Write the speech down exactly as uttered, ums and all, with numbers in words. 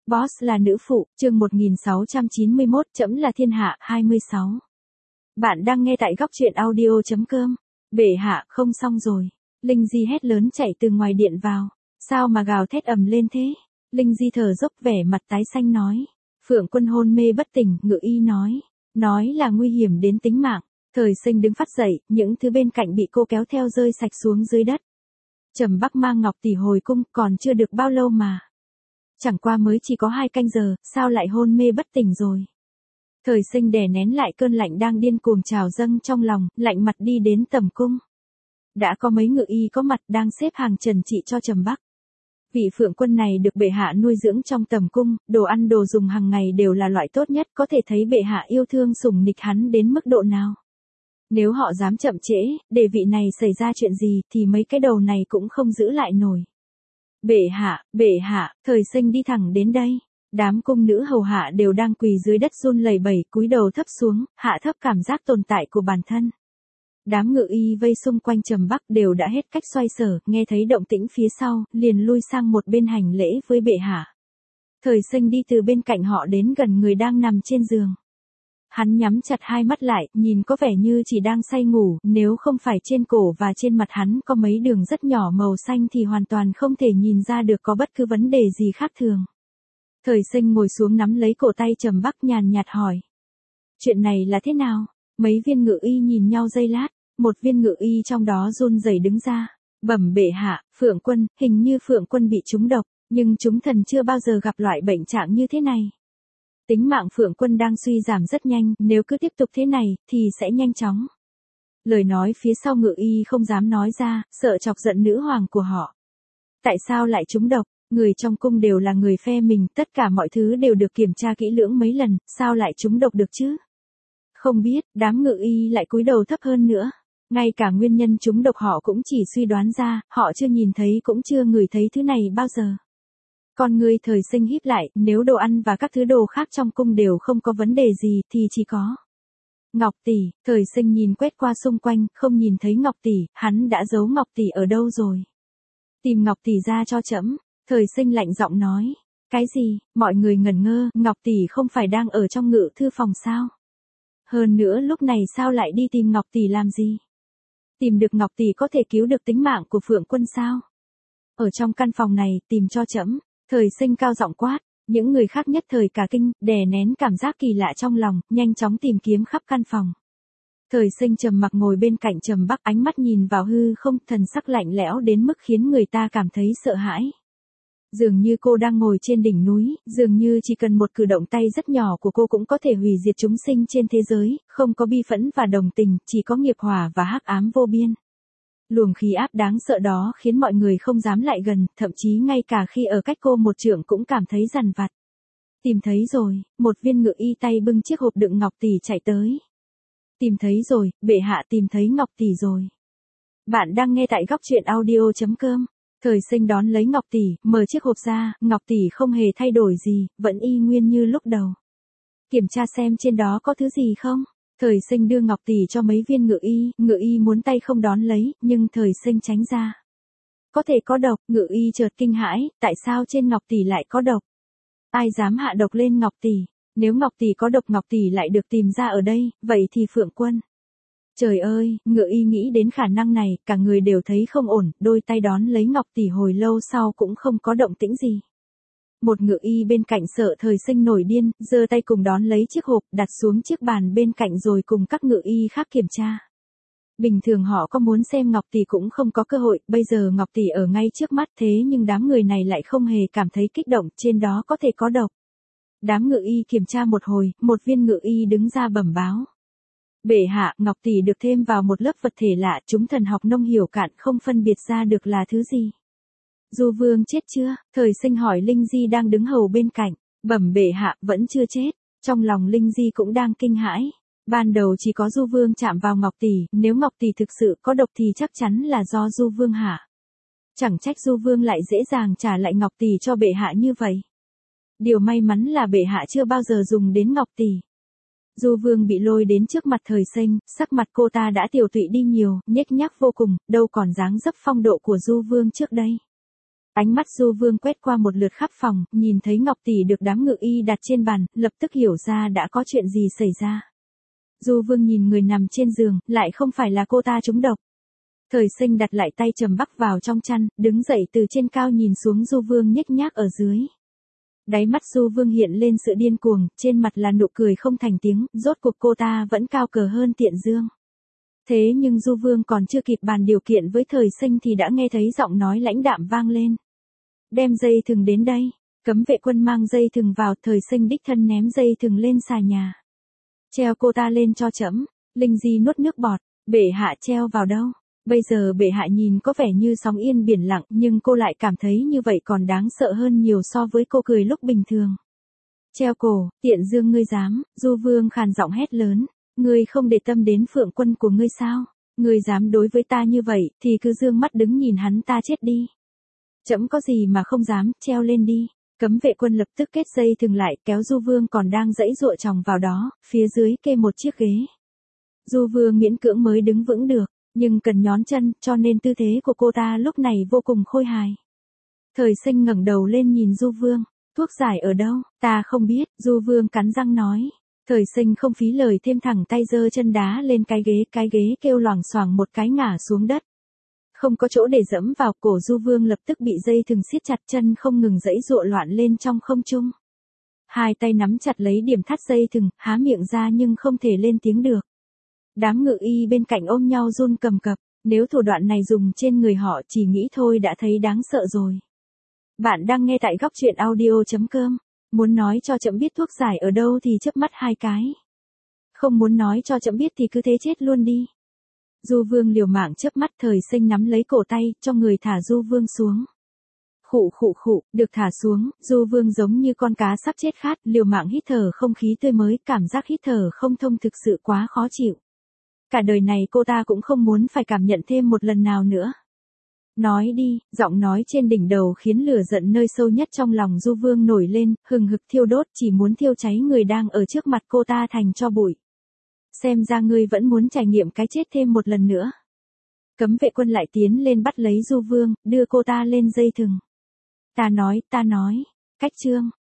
Boss là nữ phụ, chương một nghìn sáu trăm chín mươi mốt, Trẫm là thiên hạ, hai mươi sáu. Bạn đang nghe tại góc truyện audio.com. Bệ hạ, không xong rồi. Linh Di hét lớn chạy từ ngoài điện vào. Sao mà gào thét ầm lên thế? Linh Di thở dốc vẻ mặt tái xanh nói. Phượng Quân hôn mê bất tỉnh, Ngự Y nói. Nói là nguy hiểm đến tính mạng. Thời Sinh đứng phát dậy, những thứ bên cạnh bị cô kéo theo rơi sạch xuống dưới đất. Trầm Bắc mang Ngọc tỷ hồi cung, còn chưa được bao lâu mà. Chẳng qua mới chỉ có hai canh giờ, sao lại hôn mê bất tỉnh rồi. Thời Sinh đè nén lại cơn lạnh đang điên cuồng trào dâng trong lòng, lạnh mặt đi đến tầm cung. Đã có mấy ngự y có mặt đang xếp hàng trần trị cho Trầm Bắc. Vị Phượng Quân này được bệ hạ nuôi dưỡng trong tầm cung, đồ ăn đồ dùng hàng ngày đều là loại tốt nhất, có thể thấy bệ hạ yêu thương sủng nịch hắn đến mức độ nào. Nếu họ dám chậm trễ, để vị này xảy ra chuyện gì thì mấy cái đầu này cũng không giữ lại nổi. Bệ hạ, bệ hạ, Thời Sinh đi thẳng đến đây. Đám cung nữ hầu hạ đều đang quỳ dưới đất run lẩy bẩy, cúi đầu thấp xuống, hạ thấp cảm giác tồn tại của bản thân. Đám ngự y vây xung quanh Trầm Bắc đều đã hết cách xoay sở, nghe thấy động tĩnh phía sau, liền lui sang một bên hành lễ với bệ hạ. Thời Sinh đi từ bên cạnh họ đến gần người đang nằm trên giường. Hắn nhắm chặt hai mắt lại, nhìn có vẻ như chỉ đang say ngủ, nếu không phải trên cổ và trên mặt hắn có mấy đường rất nhỏ màu xanh thì hoàn toàn không thể nhìn ra được có bất cứ vấn đề gì khác thường. Thời Sinh ngồi xuống nắm lấy cổ tay Trầm Bắc nhàn nhạt hỏi. Chuyện này là thế nào? Mấy viên ngự y nhìn nhau giây lát, một viên ngự y trong đó run rẩy đứng ra. Bẩm bệ hạ, Phượng Quân, hình như Phượng Quân bị trúng độc, nhưng chúng thần chưa bao giờ gặp loại bệnh trạng như thế này. Tính mạng Phượng Quân đang suy giảm rất nhanh, nếu cứ tiếp tục thế này, thì sẽ nhanh chóng. Lời nói phía sau ngự y không dám nói ra, sợ chọc giận nữ hoàng của họ. Tại sao lại trúng độc? Người trong cung đều là người phe mình, tất cả mọi thứ đều được kiểm tra kỹ lưỡng mấy lần, sao lại trúng độc được chứ? Không biết, đám ngự y lại cúi đầu thấp hơn nữa. Ngay cả nguyên nhân trúng độc họ cũng chỉ suy đoán ra, họ chưa nhìn thấy cũng chưa ngửi thấy thứ này bao giờ. Con người Thời Sinh híp lại, nếu đồ ăn và các thứ đồ khác trong cung đều không có vấn đề gì thì chỉ có Ngọc tỷ. Thời Sinh nhìn quét qua xung quanh, không nhìn thấy Ngọc tỷ, hắn đã giấu Ngọc tỷ ở đâu rồi? Tìm Ngọc tỷ ra cho trẫm. Thời Sinh lạnh giọng nói. Cái gì? Mọi người ngẩn ngơ, Ngọc tỷ không phải đang ở trong ngự thư phòng sao? Hơn nữa lúc này sao lại đi tìm Ngọc tỷ làm gì? Tìm được Ngọc tỷ có thể cứu được tính mạng của Phượng Quân sao? Ở trong căn phòng này, tìm cho trẫm. Thời Sinh cao giọng quát, những người khác nhất thời cả kinh, đè nén cảm giác kỳ lạ trong lòng, nhanh chóng tìm kiếm khắp căn phòng. Thời Sinh trầm mặc ngồi bên cạnh Trầm Bắc, ánh mắt nhìn vào hư không, thần sắc lạnh lẽo đến mức khiến người ta cảm thấy sợ hãi. Dường như cô đang ngồi trên đỉnh núi, dường như chỉ cần một cử động tay rất nhỏ của cô cũng có thể hủy diệt chúng sinh trên thế giới, không có bi phẫn và đồng tình, chỉ có nghiệp hỏa và hắc ám vô biên. Luồng khí áp đáng sợ đó khiến mọi người không dám lại gần, thậm chí ngay cả khi ở cách cô một trượng cũng cảm thấy dằn vặt. Tìm thấy rồi, một viên ngự y tay bưng chiếc hộp đựng Ngọc tỷ chạy tới. Tìm thấy rồi, bệ hạ tìm thấy Ngọc tỷ rồi. Bạn đang nghe tại góc truyện audio.com. Thời Sinh đón lấy Ngọc tỷ, mở chiếc hộp ra, Ngọc tỷ không hề thay đổi gì, vẫn y nguyên như lúc đầu. Kiểm tra xem trên đó có thứ gì không? Thời Sinh đưa Ngọc tỷ cho mấy viên ngự y, ngự y muốn tay không đón lấy, nhưng Thời Sinh tránh ra. Có thể có độc, ngự y chợt kinh hãi, tại sao trên Ngọc tỷ lại có độc? Ai dám hạ độc lên Ngọc tỷ? Nếu Ngọc tỷ có độc Ngọc tỷ lại được tìm ra ở đây, vậy thì Phượng Quân. Trời ơi, ngự y nghĩ đến khả năng này, cả người đều thấy không ổn, đôi tay đón lấy Ngọc tỷ hồi lâu sau cũng không có động tĩnh gì. Một ngự y bên cạnh sợ Thời Sinh nổi điên, giơ tay cùng đón lấy chiếc hộp, đặt xuống chiếc bàn bên cạnh rồi cùng các ngự y khác kiểm tra. Bình thường họ có muốn xem Ngọc tỷ cũng không có cơ hội, bây giờ Ngọc tỷ ở ngay trước mắt thế nhưng đám người này lại không hề cảm thấy kích động, trên đó có thể có độc. Đám ngự y kiểm tra một hồi, một viên ngự y đứng ra bẩm báo. Bệ hạ, Ngọc tỷ được thêm vào một lớp vật thể lạ, chúng thần học nông hiểu cạn không phân biệt ra được là thứ gì. Du Vương chết chưa? Thời Sinh hỏi Linh Di đang đứng hầu bên cạnh. Bẩm bệ hạ, vẫn chưa chết. Trong lòng Linh Di cũng đang kinh hãi. Ban đầu chỉ có Du Vương chạm vào Ngọc tỷ, nếu Ngọc tỷ thực sự có độc thì chắc chắn là do Du Vương hạ. Chẳng trách Du Vương lại dễ dàng trả lại Ngọc tỷ cho bệ hạ như vậy. Điều may mắn là bệ hạ chưa bao giờ dùng đến Ngọc tỷ. Du Vương bị lôi đến trước mặt Thời Sinh, sắc mặt cô ta đã tiều tụy đi nhiều, nhếch nhác vô cùng, đâu còn dáng dấp phong độ của Du Vương trước đây. Ánh mắt Du Vương quét qua một lượt khắp phòng, nhìn thấy ngọc tỷ được đám ngự y đặt trên bàn, lập tức hiểu ra đã có chuyện gì xảy ra. Du Vương nhìn người nằm trên giường, lại không phải là cô ta trúng độc. Thời Sinh đặt lại tay trầm bắc vào trong chăn, đứng dậy từ trên cao nhìn xuống Du Vương nhếch nhác ở dưới. Đáy mắt Du Vương hiện lên sự điên cuồng, trên mặt là nụ cười không thành tiếng, rốt cuộc cô ta vẫn cao cờ hơn Tiện Dương. Thế nhưng Du Vương còn chưa kịp bàn điều kiện với Thời Sinh thì đã nghe thấy giọng nói lãnh đạm vang lên. Đem dây thừng đến đây, cấm vệ quân mang dây thừng vào, Thời Sinh đích thân ném dây thừng lên xà nhà. Treo cô ta lên cho trẫm. Linh Di nuốt nước bọt, bệ hạ treo vào đâu? Bây giờ bệ hạ nhìn có vẻ như sóng yên biển lặng, nhưng cô lại cảm thấy như vậy còn đáng sợ hơn nhiều so với cô cười lúc bình thường. Treo cổ, Tiện Dương ngươi dám, Du Vương khàn giọng hét lớn, ngươi không để tâm đến phượng quân của ngươi sao? Ngươi dám đối với ta như vậy, thì cứ dương mắt đứng nhìn hắn ta chết đi. Trẫm có gì mà không dám, treo lên đi. Cấm vệ quân lập tức kết dây thừng lại, kéo Du Vương còn đang giãy giụa chồng vào đó, phía dưới kê một chiếc ghế. Du Vương miễn cưỡng mới đứng vững được, nhưng cần nhón chân, cho nên tư thế của cô ta lúc này vô cùng khôi hài. Thời Sinh ngẩng đầu lên nhìn Du Vương, thuốc giải ở đâu, ta không biết, Du Vương cắn răng nói. Thời Sinh không phí lời thêm thẳng tay giơ chân đá lên cái ghế, cái ghế kêu loảng xoảng một cái ngả xuống đất. Không có chỗ để dẫm vào, cổ Du Vương lập tức bị dây thừng siết chặt, chân không ngừng giãy giụa loạn lên trong không trung. Hai tay nắm chặt lấy điểm thắt dây thừng, há miệng ra nhưng không thể lên tiếng được. Đám ngự y bên cạnh ôm nhau run cầm cập, nếu thủ đoạn này dùng trên người họ chỉ nghĩ thôi đã thấy đáng sợ rồi. Bạn đang nghe tại góc truyện audio chấm com, muốn nói cho trẫm biết thuốc giải ở đâu thì chớp mắt hai cái. Không muốn nói cho trẫm biết thì cứ thế chết luôn đi. Du Vương liều mạng chớp mắt, Thời Sinh nắm lấy cổ tay, cho người thả Du Vương xuống. Khụ khụ khụ, được thả xuống, Du Vương giống như con cá sắp chết khát, liều mạng hít thở không khí tươi mới, cảm giác hít thở không thông thực sự quá khó chịu. Cả đời này cô ta cũng không muốn phải cảm nhận thêm một lần nào nữa. Nói đi, giọng nói trên đỉnh đầu khiến lửa giận nơi sâu nhất trong lòng Du Vương nổi lên, hừng hực thiêu đốt, chỉ muốn thiêu cháy người đang ở trước mặt cô ta thành tro bụi. Xem ra ngươi vẫn muốn trải nghiệm cái chết thêm một lần nữa. Cấm vệ quân lại tiến lên bắt lấy Du Vương, đưa cô ta lên dây thừng. Ta nói, ta nói, cách trương,